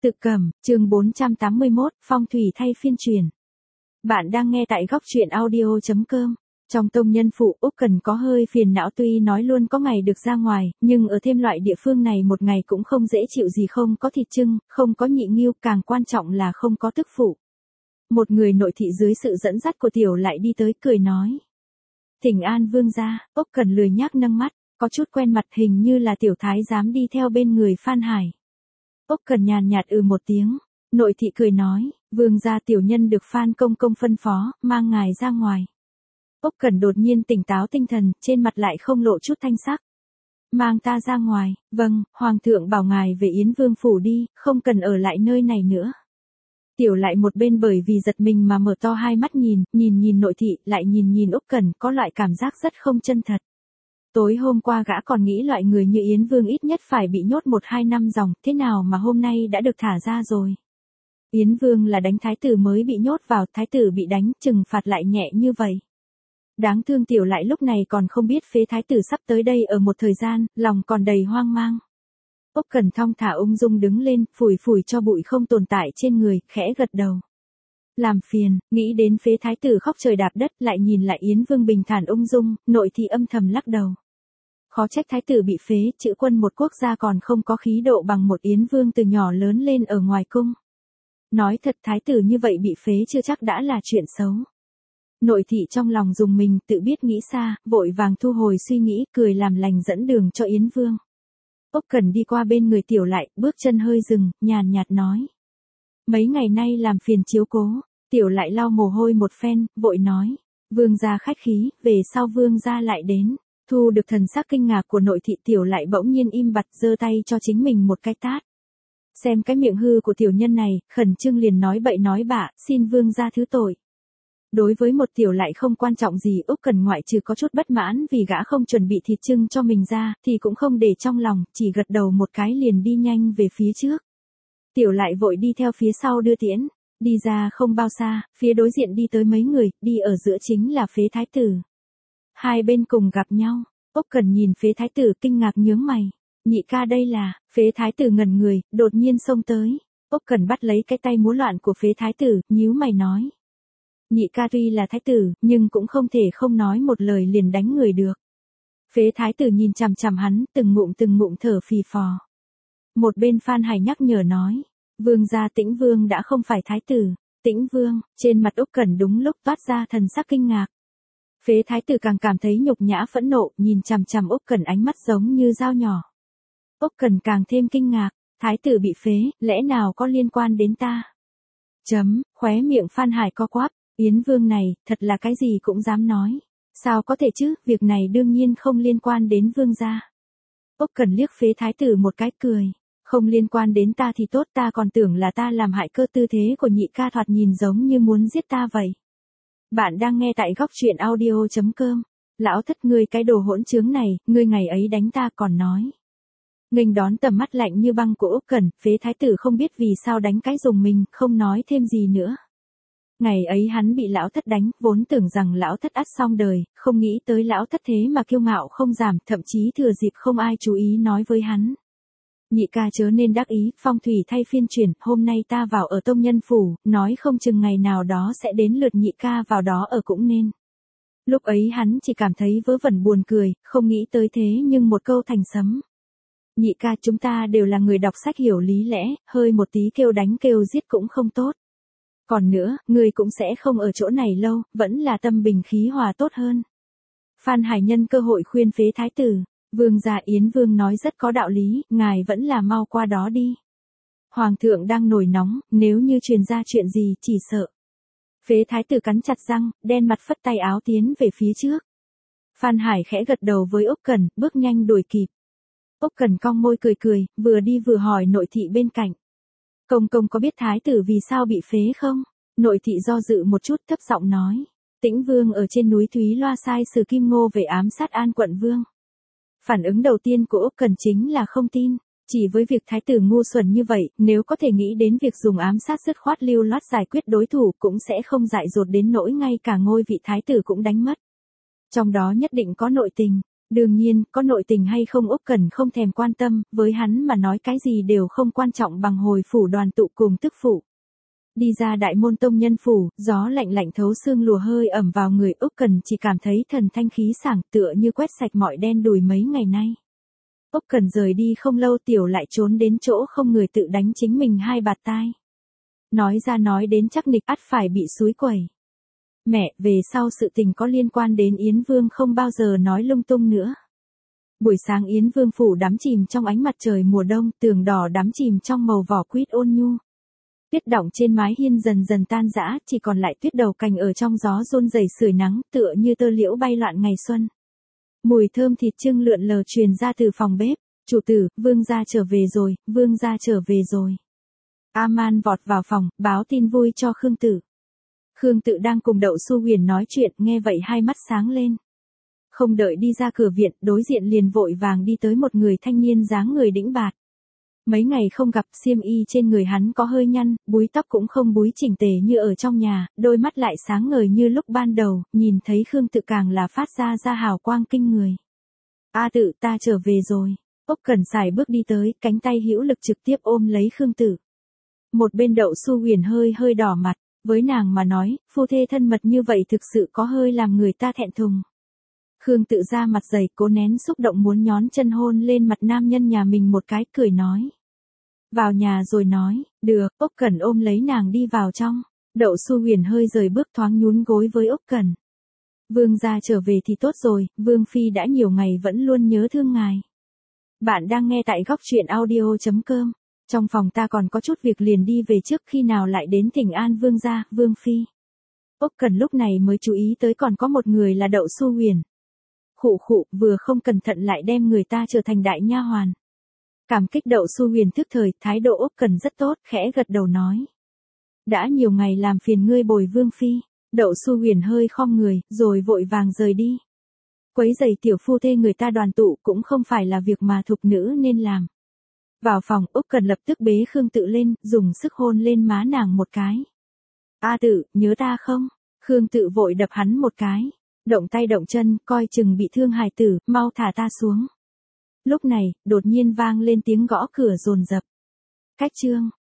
Tự Cẩm, chương 481, phong thủy thay phiên truyền. Bạn đang nghe tại góc truyện audio.com. Trong tông nhân phụ, Úc Cần có hơi phiền não, tuy nói luôn có ngày được ra ngoài, nhưng ở thêm loại địa phương này một ngày cũng không dễ chịu gì, không có thịt trưng, không có nhị nghiêu, càng quan trọng là không có tức phụ. Một người nội thị dưới sự dẫn dắt của Tiểu lại đi tới cười nói. Thỉnh an vương gia. Úc Cần lười nhác nâng mắt, có chút quen mặt, hình như là Tiểu thái giám đi theo bên người Phan Hải. Úc Cần nhàn nhạt một tiếng, nội thị cười nói, vương gia tiểu nhân được Phan công công phân phó, mang ngài ra ngoài. Úc Cần đột nhiên tỉnh táo tinh thần, trên mặt lại không lộ chút thanh sắc. Mang ta ra ngoài, vâng, hoàng thượng bảo ngài về Yến Vương phủ đi, không cần ở lại nơi này nữa. Tiểu lại một bên bởi vì giật mình mà mở to hai mắt nhìn nội thị, lại nhìn Úc Cần, có loại cảm giác rất không chân thật. Tối hôm qua gã còn nghĩ loại người như Yến Vương ít nhất phải bị nhốt 1-2 năm dòng, thế nào mà hôm nay đã được thả ra rồi. Yến Vương là đánh thái tử mới bị nhốt vào, thái tử bị đánh, trừng phạt lại nhẹ như vậy. Đáng thương Tiểu lại lúc này còn không biết phế thái tử sắp tới đây ở một thời gian, lòng còn đầy hoang mang. Úc Cần thong thả ung dung đứng lên, phủi cho bụi không tồn tại trên người, khẽ gật đầu. Làm phiền, nghĩ đến phế thái tử khóc trời đạp đất, lại nhìn lại Yến Vương bình thản ung dung, nội thị âm thầm lắc đầu. Khó trách thái tử bị phế, chữ quân một quốc gia còn không có khí độ bằng một Yến Vương từ nhỏ lớn lên ở ngoài cung. Nói thật, thái tử như vậy bị phế chưa chắc đã là chuyện xấu. Nội thị trong lòng dùng mình, tự biết nghĩ xa, vội vàng thu hồi suy nghĩ, cười làm lành dẫn đường cho Yến Vương. Úc Cần đi qua bên người Tiểu lại, bước chân hơi dừng, nhàn nhạt nói. Mấy ngày nay làm phiền chiếu cố. Tiểu lại lau mồ hôi một phen, vội nói. Vương gia khách khí, về sau vương gia lại đến. Thu được thần sắc kinh ngạc của nội thị, Tiểu lại bỗng nhiên im bặt, giơ tay cho chính mình một cái tát. Xem cái miệng hư của tiểu nhân này, khẩn trương liền nói bậy nói bạ, xin vương gia thứ tội. Đối với một Tiểu lại không quan trọng gì, Úc Cần ngoại trừ có chút bất mãn vì gã không chuẩn bị thịt trưng cho mình ra, thì cũng không để trong lòng, chỉ gật đầu một cái liền đi nhanh về phía trước. Tiểu lại vội đi theo phía sau đưa tiễn, đi ra không bao xa, phía đối diện đi tới mấy người, đi ở giữa chính là phế thái tử. Hai bên cùng gặp nhau, Úc Cần nhìn phế thái tử kinh ngạc nhướng mày. Nhị ca đây là, phế thái tử ngẩn người, đột nhiên xông tới. Úc Cần bắt lấy cái tay múa loạn của phế thái tử, nhíu mày nói. Nhị ca tuy là thái tử, nhưng cũng không thể không nói một lời liền đánh người được. Phế thái tử nhìn chằm chằm hắn, từng ngụm thở phì phò. Một bên Phan Hải nhắc nhở nói. Vương gia Tĩnh Vương đã không phải thái tử. Tĩnh Vương, trên mặt Úc Cần đúng lúc toát ra thần sắc kinh ngạc. Phế thái tử càng cảm thấy nhục nhã phẫn nộ, nhìn chằm chằm Úc Cần ánh mắt giống như dao nhỏ. Úc Cần càng thêm kinh ngạc, thái tử bị phế, lẽ nào có liên quan đến ta? Khóe miệng Phan Hải co quắp, Yến Vương này, thật là cái gì cũng dám nói. Sao có thể chứ, việc này đương nhiên không liên quan đến vương gia. Úc Cần liếc phế thái tử một cái cười. Không liên quan đến ta thì tốt, ta còn tưởng là ta làm hại cơ, tư thế của nhị ca thoạt nhìn giống như muốn giết ta vậy. Bạn đang nghe tại góc truyện audio.com. Lão thất, ngươi cái đồ hỗn trướng này, ngươi ngày ấy đánh ta còn nói. Nghênh đón tầm mắt lạnh như băng của Úc Cần, phế thái tử không biết vì sao đánh cái dùng mình, không nói thêm gì nữa. Ngày ấy hắn bị lão thất đánh, vốn tưởng rằng lão thất ắt xong đời, không nghĩ tới lão thất thế mà kiêu ngạo không giảm, thậm chí thừa dịp không ai chú ý nói với hắn. Nhị ca chớ nên đắc ý, phong thủy thay phiên chuyển, hôm nay ta vào ở tông nhân phủ, nói không chừng ngày nào đó sẽ đến lượt nhị ca vào đó ở cũng nên. Lúc ấy hắn chỉ cảm thấy vớ vẩn buồn cười, không nghĩ tới thế nhưng một câu thành sấm. Nhị ca, chúng ta đều là người đọc sách hiểu lý lẽ, hơi một tí kêu đánh kêu giết cũng không tốt. Còn nữa, người cũng sẽ không ở chỗ này lâu, vẫn là tâm bình khí hòa tốt hơn. Phan Hải nhân cơ hội khuyên phế thái tử. Vương gia Yến Vương nói rất có đạo lý, ngài vẫn là mau qua đó đi. Hoàng thượng đang nổi nóng, nếu như truyền ra chuyện gì chỉ sợ. Phế thái tử cắn chặt răng, đen mặt phất tay áo tiến về phía trước. Phan Hải khẽ gật đầu với Úc Cần, bước nhanh đuổi kịp. Úc Cần cong môi cười, vừa đi vừa hỏi nội thị bên cạnh. Công công có biết thái tử vì sao bị phế không? Nội thị do dự một chút, thấp giọng nói. Tĩnh Vương ở trên núi Thúy Loa sai sử Kim Ngô về ám sát An quận Vương. Phản ứng đầu tiên của Úc Cần chính là không tin, chỉ với việc thái tử ngu xuẩn như vậy, nếu có thể nghĩ đến việc dùng ám sát dứt khoát lưu loát giải quyết đối thủ cũng sẽ không dại dột đến nỗi ngay cả ngôi vị thái tử cũng đánh mất. Trong đó nhất định có nội tình, Đương nhiên, có nội tình hay không Úc Cẩn không thèm quan tâm, với hắn mà nói cái gì đều không quan trọng bằng hồi phủ đoàn tụ cùng tức phụ. Đi ra đại môn tông nhân phủ, gió lạnh lạnh thấu xương lùa hơi ẩm vào người Úc Cẩn chỉ cảm thấy thần thanh khí sảng tựa như quét sạch mọi đen đủi mấy ngày nay. Úc Cẩn rời đi không lâu tiểu lại trốn đến chỗ không người tự đánh chính mình hai bạt tai. Nói ra nói đến chắc nịch ắt phải bị xúi quẩy. Mẹ, về sau sự tình có liên quan đến Yến Vương không bao giờ nói lung tung nữa. Buổi sáng Yến Vương phủ đắm chìm trong ánh mặt trời mùa đông, tường đỏ đắm chìm trong màu vỏ quýt ôn nhu. Tuyết đọng trên mái hiên dần dần tan rã, chỉ còn lại tuyết đầu cành ở trong gió run rẩy sưởi nắng, tựa như tơ liễu bay loạn ngày xuân. Mùi thơm thịt chưng lượn lờ truyền ra từ phòng bếp. Chủ tử, vương gia trở về rồi, vương gia trở về rồi. A-man vọt vào phòng, báo tin vui cho Khương Tự. Khương Tự đang cùng Đậu Xu Huyền nói chuyện, nghe vậy hai mắt sáng lên. Không đợi đi ra cửa viện, đối diện liền vội vàng đi tới một người thanh niên dáng người đĩnh bạt. Mấy ngày không gặp, xiêm y trên người hắn có hơi nhăn, búi tóc cũng không búi chỉnh tề như ở trong nhà, đôi mắt lại sáng ngời như lúc ban đầu, nhìn thấy Khương Tự càng là phát ra hào quang kinh người. A Tự, ta trở về rồi. Úc Cẩn sải bước đi tới, cánh tay hữu lực trực tiếp ôm lấy Khương Tự. Một bên Đậu Xu Huyền hơi đỏ mặt, với nàng mà nói, phu thê thân mật như vậy thực sự có hơi làm người ta thẹn thùng. Khương Tự ra mặt dày, cố nén xúc động muốn nhón chân hôn lên mặt nam nhân nhà mình một cái, cười nói. Vào nhà rồi nói, được. Úc Cẩn ôm lấy nàng đi vào trong. Đậu Xu Huyền hơi rời bước thoáng nhún gối với Úc Cẩn. Vương gia trở về thì tốt rồi, Vương phi đã nhiều ngày vẫn luôn nhớ thương ngài. Bạn đang nghe tại góc truyện audio.com. Trong phòng ta còn có chút việc liền đi về trước, khi nào lại đến thỉnh an vương gia, Vương phi. Úc Cẩn lúc này mới chú ý tới còn có một người là Đậu Xu Huyền. Khụ, vừa không cẩn thận lại đem người ta trở thành đại nha hoàn. Cảm kích Đậu Xu Huyền thức thời, thái độ Úc Cẩn rất tốt, khẽ gật đầu nói. Đã nhiều ngày làm phiền ngươi bồi Vương phi. Đậu Xu Huyền hơi khom người, rồi vội vàng rời đi. Quấy rầy tiểu phu thê người ta đoàn tụ cũng không phải là việc mà thục nữ nên làm. Vào phòng, Úc Cẩn lập tức bế Khương Tự lên, dùng sức hôn lên má nàng một cái. A Tự, nhớ ta không? Khương Tự vội đập hắn một cái. Động tay động chân, coi chừng bị thương hài tử, mau thả ta xuống. Lúc này, đột nhiên vang lên tiếng gõ cửa dồn dập. Cách chương.